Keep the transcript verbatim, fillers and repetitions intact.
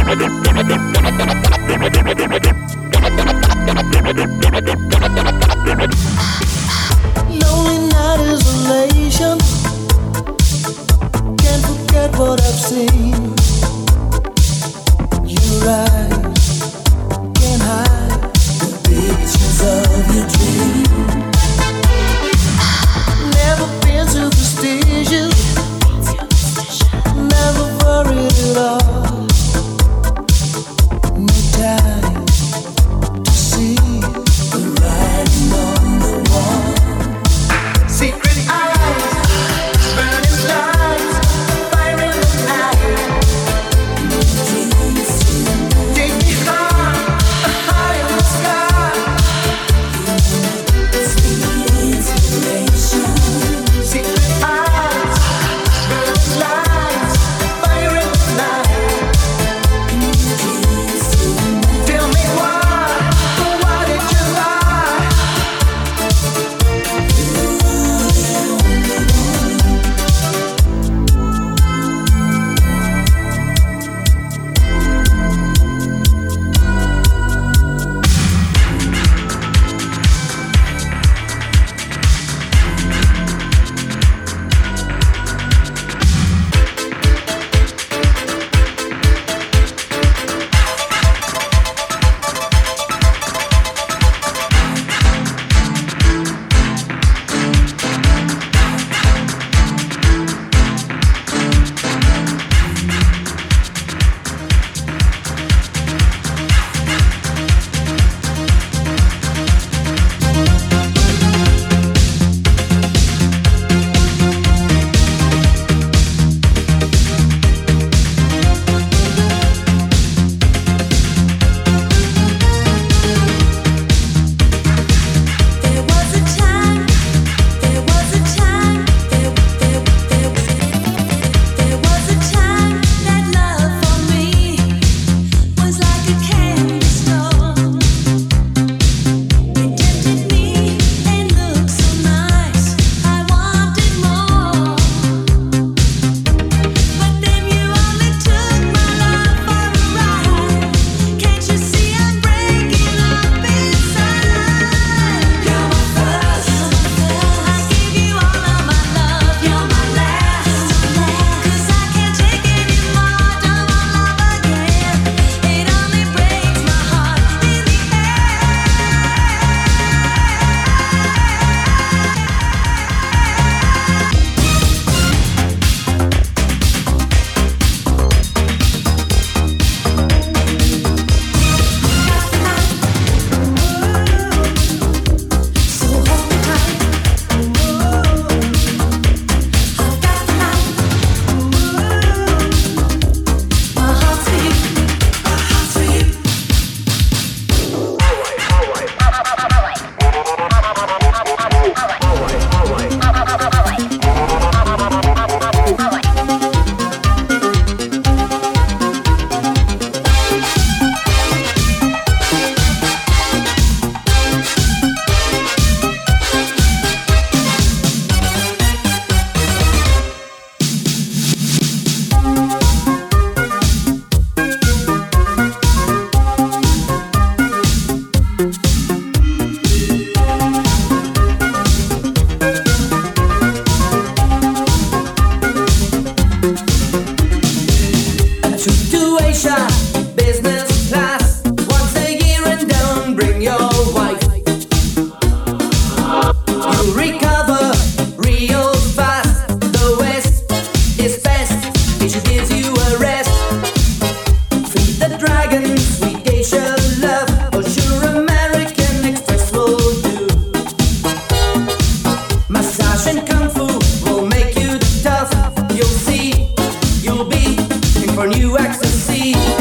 Lonely night isolation. Can't forget what I've seen. Your eyes can't hide the pictures of your dream. Never been superstitious. Never worried at all. No time to see the writing on the wall. Secret eyes, burning lights, fire in the night. Take me high, high in the sky. Sweet inspiration. Secret eyes, burning lights, fire in the night. Tell me why, why did you lie? There was a time, there was a time, there there there there was a time that love for me was like a candy store. It tempted me and looked so nice, I wanted more. But then you only took my love for a ride. Can't you see I'm breaking up inside? You're my first, I give you all of my love. You're my last, 'cause I can't take anymore. Don't want love again. It only breaks my heart in the So hold me tight. I've got the night. My heart's for you. My heart's for you. A trip to Asia, business class. Once a year and don't bring your wife. You recover real fast. The West is best. Asia gives you a rest. Feed the dragon, sweet Asia love. For sure American Express will do. Massage and kung fu will make you tough. You'll see, you'll be in for new ecstasy.